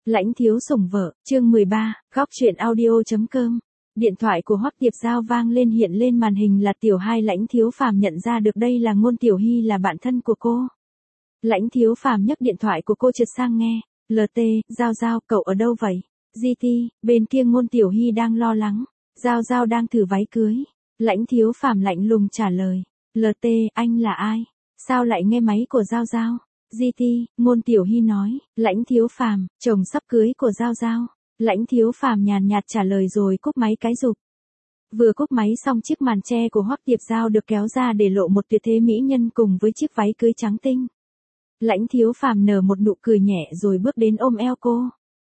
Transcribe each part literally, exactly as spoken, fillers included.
Lãnh thiếu sủng vợ, chương mười ba, góc truyện audio.com. Điện thoại của Hoắc Tiệp Giao vang lên, hiện lên màn hình là Tiểu Hai. Lãnh Thiếu Phàm nhận ra được đây là Ngôn Tiểu Hy, là bạn thân của cô. Lãnh Thiếu Phàm nhấc điện thoại của cô trượt sang nghe. lờ tê, Giao Giao, cậu ở đâu vậy? giê tê, bên kia Ngôn Tiểu Hy đang lo lắng. Giao Giao đang thử váy cưới. Lãnh Thiếu Phàm lạnh lùng trả lời. lờ tê, anh là ai? Sao lại nghe máy của Giao Giao? giê tê, Ngôn Tiểu Hy nói. Lãnh Thiếu Phàm, chồng sắp cưới của Giao Giao. Lãnh Thiếu Phàm nhàn nhạt trả lời rồi cúp máy cái rụp. Vừa cúp máy xong, chiếc màn che của Hoắc Tiệp Giao được kéo ra để lộ một tuyệt thế mỹ nhân cùng với chiếc váy cưới trắng tinh. Lãnh Thiếu Phàm nở một nụ cười nhẹ rồi bước đến ôm eo cô.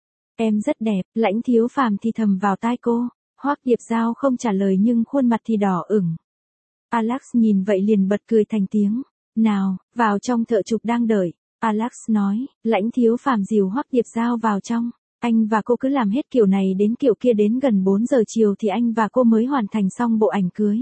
Em rất đẹp. Lãnh Thiếu Phàm thì thầm vào tai cô. Hoắc Tiệp Giao không trả lời nhưng khuôn mặt thì đỏ ửng. Alex nhìn vậy liền bật cười thành tiếng. Nào, vào trong, thợ chụp đang đợi. Alex nói. Lãnh Thiếu Phàm dìu Hoắc Tiệp Giao vào trong. Anh và cô cứ làm hết kiểu này đến kiểu kia, đến gần bốn giờ chiều thì anh và cô mới hoàn thành xong bộ ảnh cưới.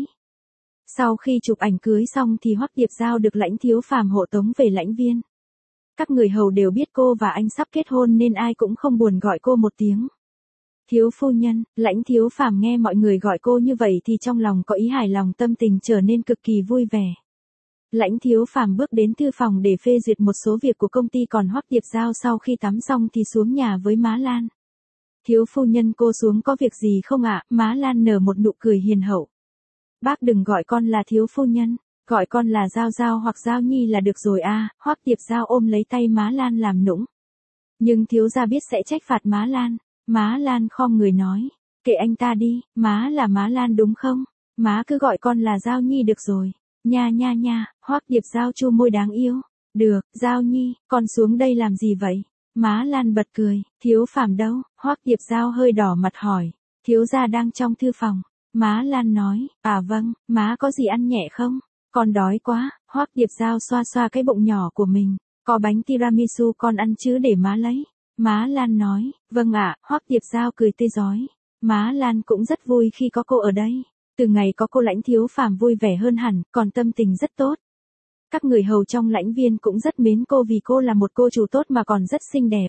Sau khi chụp ảnh cưới xong thì Hoắc Tiệp Giao được Lãnh Thiếu Phàm hộ tống về lãnh viên. Các người hầu đều biết cô và anh sắp kết hôn nên ai cũng không buồn gọi cô một tiếng thiếu phu nhân. Lãnh Thiếu Phàm nghe mọi người gọi cô như vậy thì trong lòng có ý hài lòng, tâm tình trở nên cực kỳ vui vẻ. Lãnh Thiếu Phàm bước đến thư phòng để phê duyệt một số việc của công ty, còn Hoắc Tiệp Giao sau khi tắm xong thì xuống nhà với má Lan. Thiếu phu nhân, cô xuống có việc gì không ạ? Má Lan nở một nụ cười hiền hậu. Bác đừng gọi con là thiếu phu nhân, gọi con là Giao Giao hoặc Giao Nhi là được rồi a. À. Hoắc Tiệp Giao ôm lấy tay má Lan làm nũng. Nhưng thiếu gia biết sẽ trách phạt má Lan. Má Lan khom người nói. Kệ anh ta đi, má là má Lan đúng không? Má cứ gọi con là Giao Nhi được rồi. Nha nha nha. Hoắc Tiệp Giao chu môi đáng yêu. Được, Giao Nhi, con xuống đây làm gì vậy? Má Lan bật cười. Thiếu Phàm đâu? Hoắc Tiệp Giao hơi đỏ mặt hỏi. Thiếu gia đang trong thư phòng. Má Lan nói. À vâng, má có gì ăn nhẹ không? Con đói quá. Hoắc Tiệp Giao xoa xoa cái bụng nhỏ của mình. Có bánh tiramisu con ăn chứ để má lấy. Má Lan nói. Vâng ạ. Hoắc Tiệp Giao cười tươi rói. Má Lan cũng rất vui khi có cô ở đây. Từ ngày có cô Lãnh Thiếu Phàm vui vẻ hơn hẳn, còn tâm tình rất tốt. Các người hầu trong lãnh viên cũng rất mến cô vì cô là một cô chủ tốt mà còn rất xinh đẹp.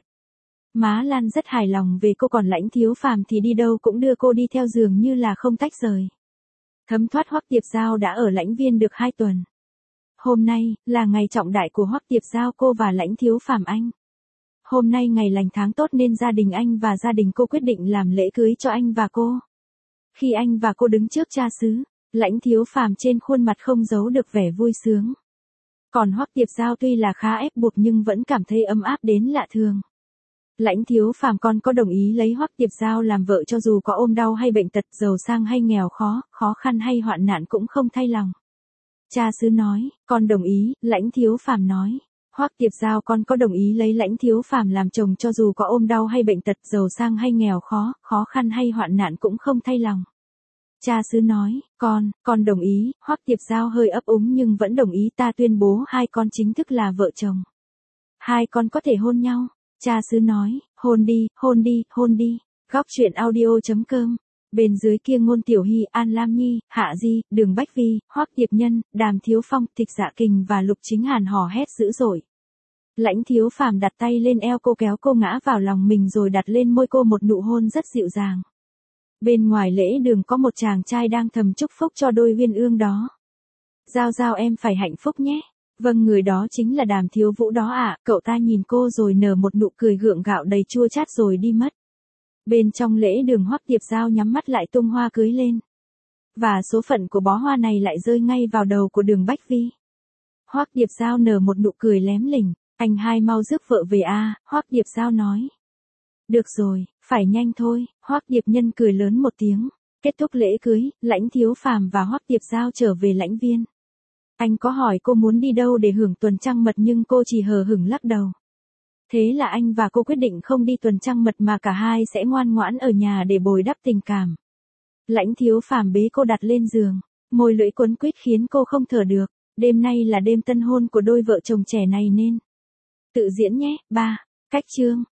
Má Lan rất hài lòng về cô, còn Lãnh Thiếu Phàm thì đi đâu cũng đưa cô đi theo, dường như là không tách rời. Thấm thoát Hoắc Tiệp Giao đã ở lãnh viên được hai tuần. Hôm nay là ngày trọng đại của Hoắc Tiệp Giao, cô và Lãnh Thiếu Phàm anh. Hôm nay ngày lành tháng tốt nên gia đình anh và gia đình cô quyết định làm lễ cưới cho anh và cô. Khi anh và cô đứng trước cha xứ, Lãnh Thiếu Phàm trên khuôn mặt không giấu được vẻ vui sướng. Còn Hoắc Tiệp Giao tuy là khá ép buộc nhưng vẫn cảm thấy ấm áp đến lạ thường. Lãnh Thiếu Phàm, con có đồng ý lấy Hoắc Tiệp Giao làm vợ cho dù có ôm đau hay bệnh tật, giàu sang hay nghèo khó, khó khăn hay hoạn nạn cũng không thay lòng. Cha xứ nói. Con đồng ý. Lãnh Thiếu Phàm nói. Hoắc Tiệp Giao, con có đồng ý lấy Lãnh Thiếu Phàm làm chồng cho dù có ôm đau hay bệnh tật, giàu sang hay nghèo khó, khó khăn hay hoạn nạn cũng không thay lòng. Cha xứ nói. Con, con đồng ý. Hoắc Tiệp Giao hơi ấp úng nhưng vẫn đồng ý. Ta tuyên bố hai con chính thức là vợ chồng. Hai con có thể hôn nhau. Cha xứ nói. Hôn đi, hôn đi, hôn đi. Góc truyện audio.com. Bên dưới kia Ngôn Tiểu Hy, An Lam Nhi, Hạ Di, Đường Bách Vi, Hoắc Tiệp Nhân, Đàm Thiếu Phong, Tịch Dạ Kình và Lục Chính Hàn hò hét dữ dội. Lãnh Thiếu Phàm đặt tay lên eo cô, kéo cô ngã vào lòng mình rồi đặt lên môi cô một nụ hôn rất dịu dàng. Bên ngoài lễ đường có một chàng trai đang thầm chúc phúc cho đôi uyên ương đó. Giao Giao em phải hạnh phúc nhé. Vâng, người đó chính là Đàm Thiếu Vũ đó ạ. À. Cậu ta nhìn cô rồi nở một nụ cười gượng gạo đầy chua chát rồi đi mất. Bên trong lễ đường, Hoắc Tiệp Giao nhắm mắt lại tung hoa cưới lên. Và số phận của bó hoa này lại rơi ngay vào đầu của Đường Bách Vi. Hoắc Tiệp Giao nở một nụ cười lém lỉnh. Anh hai mau rước vợ về a. À, Hoắc Tiệp Giao nói. Được rồi, phải nhanh thôi. Hoắc Tiệp Nhân cười lớn một tiếng. Kết thúc lễ cưới, Lãnh Thiếu Phàm và Hoắc Tiệp Giao trở về lãnh viên. Anh có hỏi cô muốn đi đâu để hưởng tuần trăng mật nhưng cô chỉ hờ hững lắc đầu. Thế là anh và cô quyết định không đi tuần trăng mật mà cả hai sẽ ngoan ngoãn ở nhà để bồi đắp tình cảm. Lãnh Thiếu Phàm bế cô đặt lên giường, môi lưỡi quấn quýt khiến cô không thở được. Đêm nay là đêm tân hôn của đôi vợ chồng trẻ này nên tự diễn nhé. ba. Cách chương.